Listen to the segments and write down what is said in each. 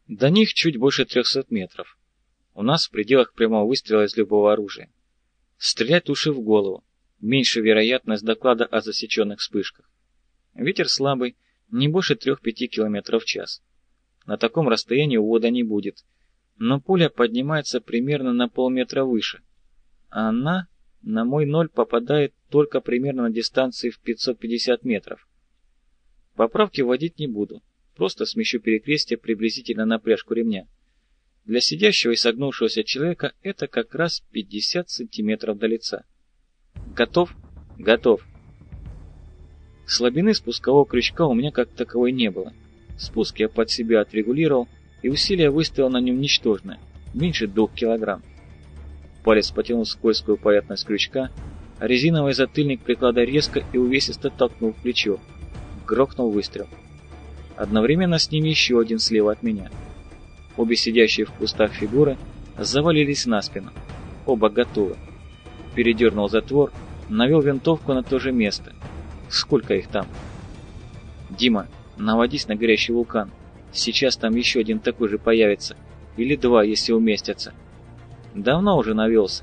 До них чуть больше 300 метров. У нас в пределах прямого выстрела из любого оружия. Стрелять лучше в голову. Меньше вероятность доклада о засеченных вспышках. Ветер слабый, не больше 3-5 км в час. На таком расстоянии увода не будет, но пуля поднимается примерно на полметра выше. А она на мой ноль попадает только примерно на дистанции в 550 метров. Поправки вводить не буду, просто смещу перекрестие приблизительно на пряжку ремня. Для сидящего и согнувшегося человека это как раз 50 сантиметров до лица. Готов? Готов. Слабины спускового крючка у меня как таковой не было. Спуск я под себя отрегулировал, и усилие выставил на нем ничтожное, меньше 2 килограмм. Палец потянул скользкую поверхность крючка, а резиновый затыльник приклада резко и увесисто толкнул в плечо. Грохнул выстрел. Одновременно с ним еще один слева от меня. Обе сидящие в кустах фигуры завалились на спину. Оба готовы. Передернул затвор, навел винтовку на то же место. Сколько их там? Дима, наводись на горящий вулкан. Сейчас там еще один такой же появится. Или два, если уместятся. Давно уже навелся.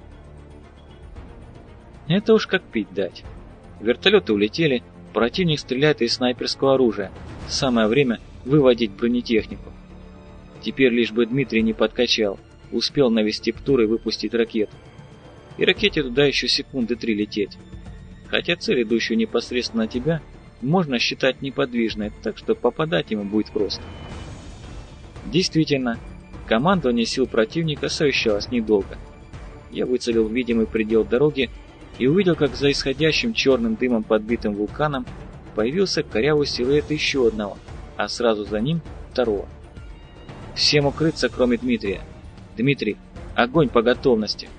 Это уж как пить дать. Вертолеты улетели, противник стреляет из снайперского оружия. Самое время выводить бронетехнику. Теперь лишь бы Дмитрий не подкачал, успел навести птур и выпустить ракету. И ракете туда еще секунды 3 лететь. Хотя цель, идущую непосредственно на тебя, можно считать неподвижной, так что попадать ему будет просто. Действительно, командование сил противника совещалось недолго. Я выцелил видимый предел дороги и увидел, как за исходящим черным дымом подбитым вулканом появился корявый силуэт еще одного, а сразу за ним второго. Всем укрыться, кроме Дмитрия. Дмитрий, огонь по готовности.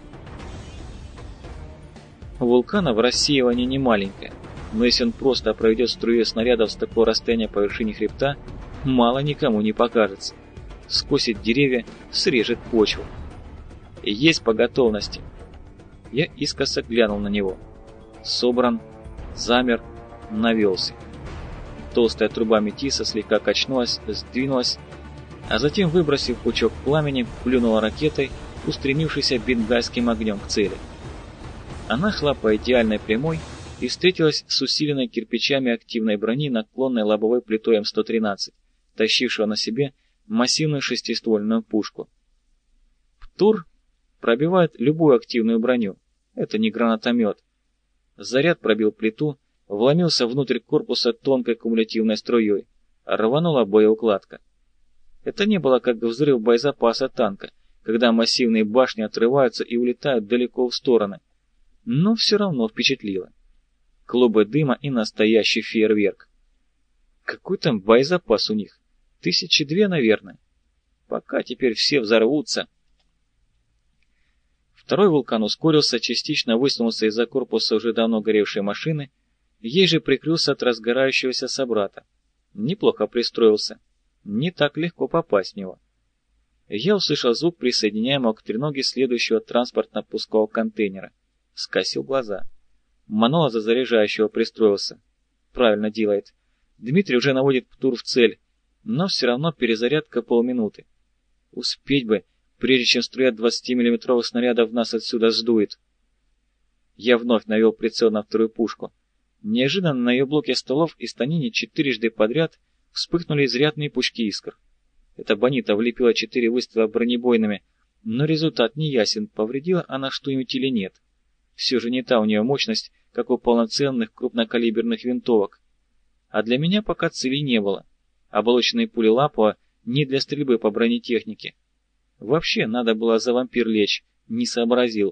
У вулкана в рассеивании не маленькое, но если он просто проведет струю снарядов с такого расстояния по вершине хребта, мало никому не покажется. Скосит деревья, срежет почву. И есть по готовности. Я искоса глянул на него. Собран, замер, навелся. Толстая труба метиса слегка качнулась, сдвинулась, а затем, выбросив пучок пламени, плюнула ракетой, устремившейся бенгальским огнем к цели. Она шла по идеальной прямой и встретилась с усиленной кирпичами активной брони наклонной лобовой плитой М113, тащившего на себе массивную шестиствольную пушку. ПТУР пробивает любую активную броню, это не гранатомет. Заряд пробил плиту, вломился внутрь корпуса тонкой кумулятивной струей, рванула боеукладка. Это не было как взрыв боезапаса танка, когда массивные башни отрываются и улетают далеко в стороны, но все равно впечатлило. Клубы дыма и настоящий фейерверк. Какой там боезапас у них? 1002, наверное. Пока теперь все взорвутся. Второй вулкан ускорился, частично высунулся из-за корпуса уже давно горевшей машины, ей же прикрылся от разгорающегося собрата. Неплохо пристроился. Не так легко попасть в него. Я услышал звук присоединяемого к треноге следующего транспортно-пускового контейнера. Скосил глаза. Маноло заряжающего пристроился. Правильно делает. Дмитрий уже наводит птур в цель, но все равно перезарядка полминуты. Успеть бы, прежде чем струя 20-миллиметровых снарядов нас отсюда сдует. Я вновь навел прицел на вторую пушку. Неожиданно на ее блоке столов и станине 4 подряд вспыхнули изрядные пучки искр. Эта бонита влепила 4 выстрела бронебойными, но результат не ясен, повредила она что-нибудь или нет. Все же не та у нее мощность, как у полноценных крупнокалиберных винтовок. А для меня пока целей не было. Оболоченные пули Лапова не для стрельбы по бронетехнике. Вообще надо было за вампир лечь, не сообразил.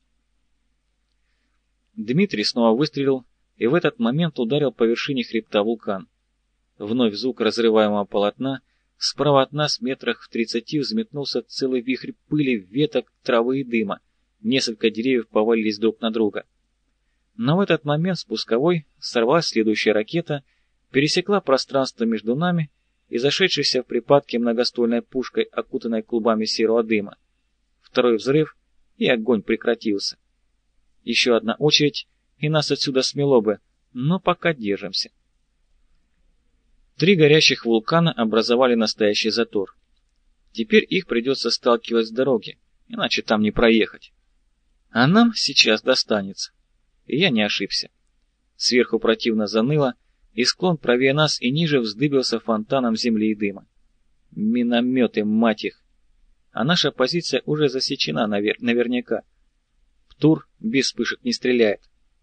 Дмитрий снова выстрелил и в этот момент ударил по вершине хребта вулкан. Вновь звук разрываемого полотна, справа от нас метрах в 30 взметнулся целый вихрь пыли, веток, травы и дыма. Несколько деревьев повалились друг на друга. Но в этот момент спусковой сорвалась следующая ракета, пересекла пространство между нами и зашедшейся в припадке многоствольной пушкой, окутанной клубами серого дыма. Второй взрыв, и огонь прекратился. Еще одна очередь, и нас отсюда смело бы, но пока держимся. 3 горящих вулкана образовали настоящий затор. Теперь их придется сталкивать с дороги, иначе там не проехать. А нам сейчас достанется. И я не ошибся. Сверху противно заныло, и склон правее нас и ниже вздыбился фонтаном земли и дыма. Минометы, мать их! А наша позиция уже засечена наверняка. ПТУР без вспышек не стреляет.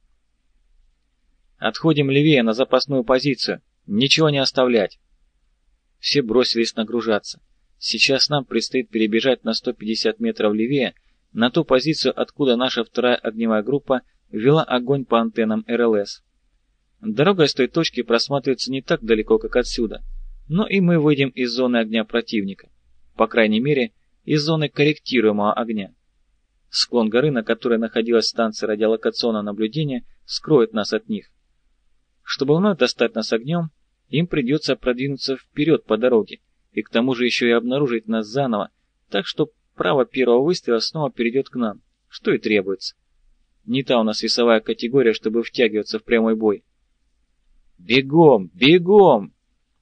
Отходим левее на запасную позицию. Ничего не оставлять. Все бросились нагружаться. Сейчас нам предстоит перебежать на 150 метров левее, на ту позицию, откуда наша вторая огневая группа вела огонь по антеннам РЛС. Дорога с той точки просматривается не так далеко, как отсюда, но и мы выйдем из зоны огня противника, по крайней мере, из зоны корректируемого огня. Склон горы, на которой находилась станция радиолокационного наблюдения, скроет нас от них. Чтобы вновь достать нас огнем, им придется продвинуться вперед по дороге, и к тому же еще и обнаружить нас заново, так что право первого выстрела снова перейдет к нам, что и требуется. Не та у нас весовая категория, чтобы втягиваться в прямой бой. Бегом! Бегом!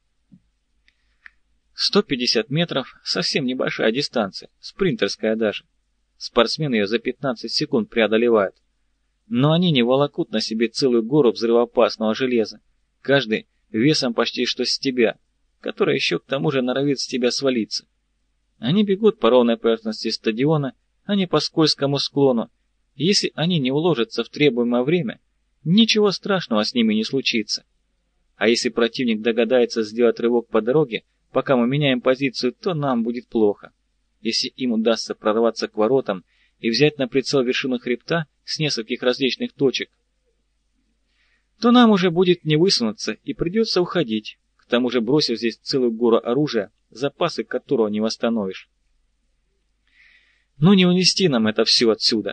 150 метров – совсем небольшая дистанция, спринтерская даже. Спортсмены ее за 15 секунд преодолевают. Но они не волокут на себе целую гору взрывоопасного железа, каждый весом почти что с тебя, которая еще к тому же норовит с тебя свалиться. Они бегут по ровной поверхности стадиона, а не по скользкому склону. Если они не уложатся в требуемое время, ничего страшного с ними не случится. А если противник догадается сделать рывок по дороге, пока мы меняем позицию, то нам будет плохо. Если им удастся прорваться к воротам и взять на прицел вершину хребта с нескольких различных точек, то нам уже будет не высунуться и придется уходить, к тому же бросив здесь целую гору оружия, запасы которого не восстановишь. Ну не унести нам это все отсюда.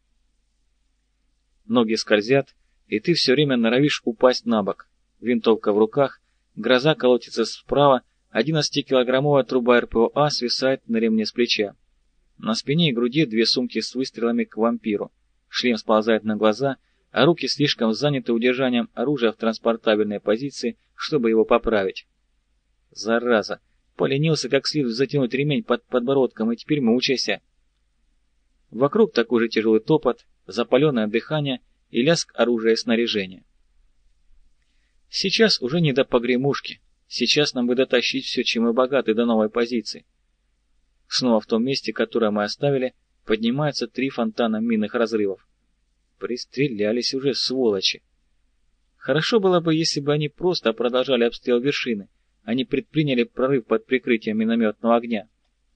Ноги скользят, и ты все время норовишь упасть на бок. Винтовка в руках, гроза колотится справа, 11-килограммовая труба РПОА свисает на ремне с плеча. На спине и груди 2 сумки с выстрелами к вампиру. Шлем сползает на глаза, а руки слишком заняты удержанием оружия в транспортабельной позиции, чтобы его поправить. Зараза! Поленился как следует затянуть ремень под подбородком, и теперь мучайся. Вокруг такой же тяжелый топот, запаленное дыхание и лязг оружия и снаряжения. Сейчас уже не до погремушки. Сейчас нам бы дотащить все, чем мы богаты, до новой позиции. Снова в том месте, которое мы оставили, поднимаются 3 фонтана минных разрывов. Пристрелялись уже, сволочи. Хорошо было бы, если бы они просто продолжали обстрел вершины, а не предприняли прорыв под прикрытием минометного огня.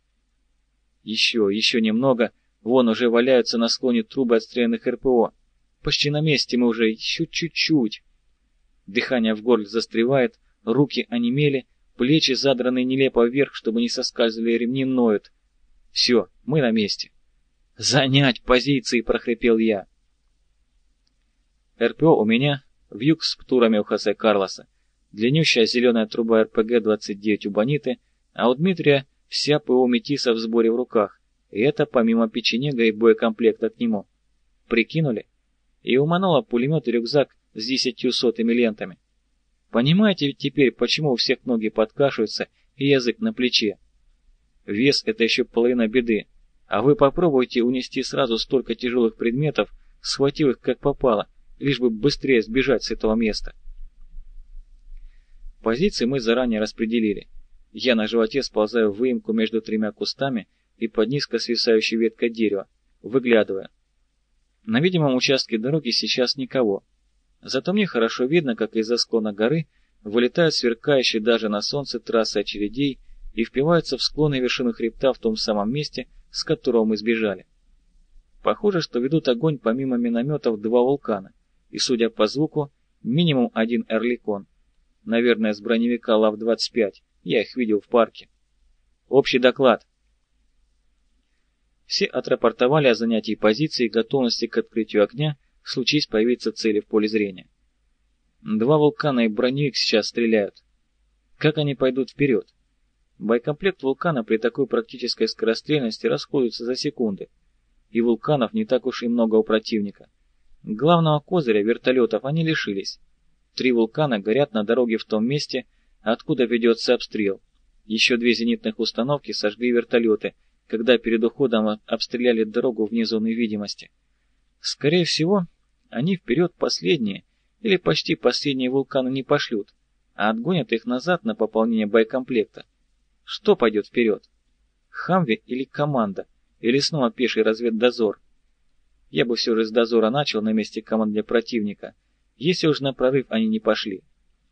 Еще немного, вон уже валяются на склоне трубы отстрелянных РПО. Почти на месте мы уже, еще чуть-чуть. Дыхание в горле застревает, руки онемели, плечи задраны нелепо вверх, чтобы не соскальзывали ремни, ноют. Все, мы на месте. «Занять позиции!» — прохрипел я. РПО у меня, вьюг с птурами у Хосе Карлоса, длиннющая зеленая труба РПГ-29 у Бониты, а у Дмитрия вся ПО Метиса в сборе в руках, и это помимо печенега и боекомплекта к нему. Прикинули? И у Манола пулемет и рюкзак с 10 сотыми лентами. Понимаете теперь, почему у всех ноги подкашиваются и язык на плече? Вес — это еще половина беды, а вы попробуйте унести сразу столько тяжелых предметов, схватив их как попало, лишь бы быстрее сбежать с этого места. Позиции мы заранее распределили. Я на животе сползаю в выемку между 3 кустами и под низко свисающей веткой дерева, выглядывая. На видимом участке дороги сейчас никого. Зато мне хорошо видно, как из-за склона горы вылетают сверкающие даже на солнце трассы очередей и впиваются в склоны и вершину хребта в том самом месте, с которого мы сбежали. Похоже, что ведут огонь помимо минометов 2 вулкана, и, судя по звуку, минимум 1 Эрликон. Наверное, с броневика ЛАВ-25, я их видел в парке. Общий доклад. Все отрапортовали о занятии позиции и готовности к открытию огня, случись появиться цели в поле зрения. 2 вулкана и броневик сейчас стреляют. Как они пойдут вперед? Боекомплект вулкана при такой практической скорострельности расходуется за секунды, и вулканов не так уж и много у противника. Главного козыря вертолетов они лишились. 3 вулкана горят на дороге в том месте, откуда ведется обстрел, Еще 2 зенитных установки сожгли вертолеты, когда перед уходом обстреляли дорогу вне зоны видимости. Скорее всего, они вперед последние или почти последние вулканы не пошлют, а отгонят их назад на пополнение боекомплекта. Что пойдет вперед? Хамви или команда? Или снова пеший разведдозор? Я бы все же с дозора начал на месте команды противника, если уж на прорыв они не пошли.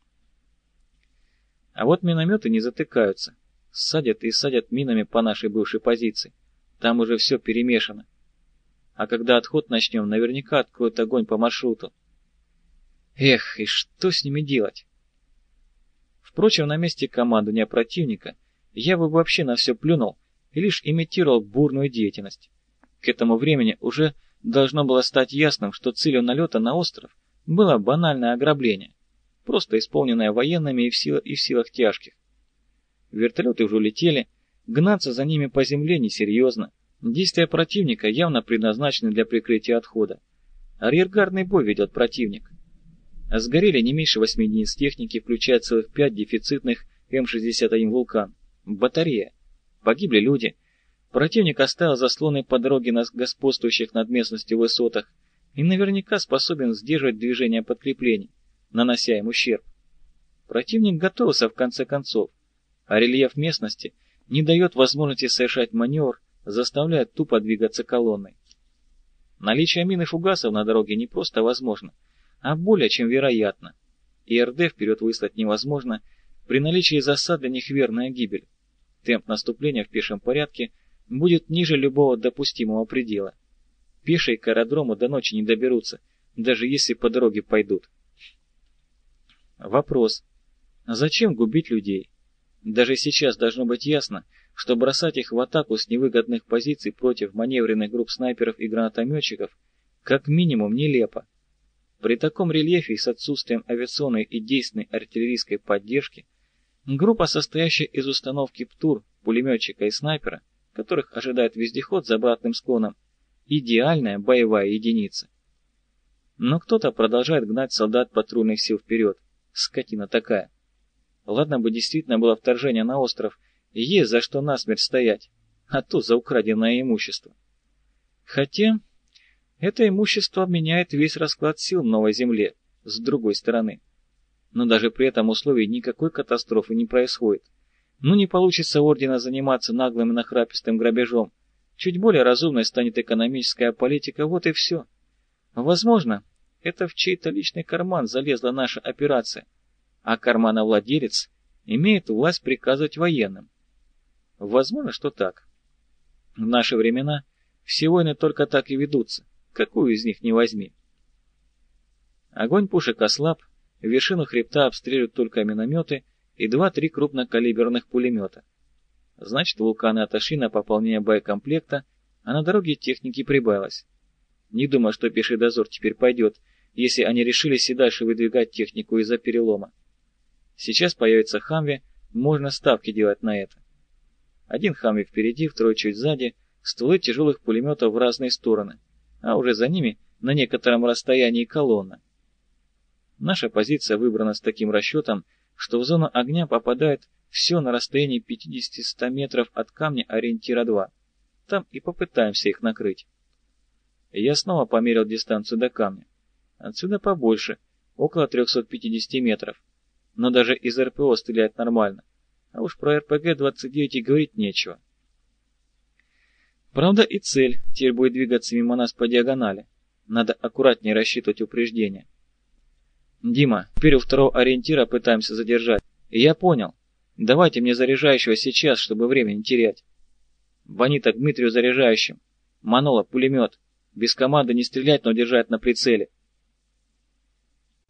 А вот минометы не затыкаются. Садят и садят минами по нашей бывшей позиции. Там уже все перемешано. А когда отход начнем, наверняка откроют огонь по маршруту. Эх, и что с ними делать? Впрочем, на месте командования противника я бы вообще на все плюнул и лишь имитировал бурную деятельность. К этому времени уже должно было стать ясным, что целью налета на остров было банальное ограбление, просто исполненное военными и в силах тяжких. Вертолеты уже улетели, гнаться за ними по земле несерьезно, действия противника явно предназначены для прикрытия отхода. Арьергардный бой ведет противник. Сгорели не меньше 8 единиц техники, включая целых 5 дефицитных М-61 «Вулкан». Батарея. Погибли люди. Противник оставил заслоны по дороге на господствующих над местностью высотах и наверняка способен сдерживать движение подкреплений, нанося им ущерб. Противник готовился в конце концов, а рельеф местности не дает возможности совершать маневр, заставляя тупо двигаться колонной. Наличие мин и фугасов на дороге не просто возможно, а более чем вероятно. И РД вперед выслать невозможно, при наличии засад для них верная гибель. Темп наступления в пешем порядке будет ниже любого допустимого предела. Пешие к аэродрому до ночи не доберутся, даже если по дороге пойдут. Вопрос. Зачем губить людей? Даже сейчас должно быть ясно, что бросать их в атаку с невыгодных позиций против маневренных групп снайперов и гранатометчиков как минимум нелепо. При таком рельефе и с отсутствием авиационной и действенной артиллерийской поддержки группа, состоящая из установки ПТУР, пулеметчика и снайпера, которых ожидает вездеход с обратным склоном, идеальная боевая единица. Но кто-то продолжает гнать солдат патрульных сил вперед. Скотина такая. Ладно бы действительно было вторжение на остров, и есть за что насмерть стоять, а то за украденное имущество. Хотя это имущество обменяет весь расклад сил в новой земле, с другой стороны. Но даже при этом условии никакой катастрофы не происходит. Ну не получится ордена заниматься наглым и нахрапистым грабежом. Чуть более разумной станет экономическая политика, вот и все. Возможно, это в чей-то личный карман залезла наша операция, а кармановладелец имеет власть приказывать военным. Возможно, что так. В наши времена все войны только так и ведутся, какую из них не возьми. Огонь пушек ослаб, вершину хребта обстреливают только минометы и 2-3 крупнокалиберных пулемета. Значит, вулканы отошли на пополнение боекомплекта, а на дороге техники прибавилось. Не думаю, что пеший дозор теперь пойдет, если они решились и дальше выдвигать технику из-за перелома. Сейчас появится Хамви, можно ставки делать на это. Один Хамви впереди, второй чуть сзади, стволы тяжелых пулеметов в разные стороны, а уже за ними на некотором расстоянии колонна. Наша позиция выбрана с таким расчетом, что в зону огня попадает все на расстоянии 50-100 метров от камня ориентира 2. Там и попытаемся их накрыть. Я снова померил дистанцию до камня. Отсюда побольше, около 350 метров. Но даже из РПО стрелять нормально. А уж про РПГ-29 и говорить нечего. Правда и цель теперь будет двигаться мимо нас по диагонали. Надо аккуратнее рассчитывать упреждения. Дима, теперь у второго ориентира пытаемся задержать. И я понял. Давайте мне заряжающего сейчас, чтобы время не терять. Бонита к Дмитрию заряжающим. Манола, пулемет. Без команды не стрелять, но держать на прицеле.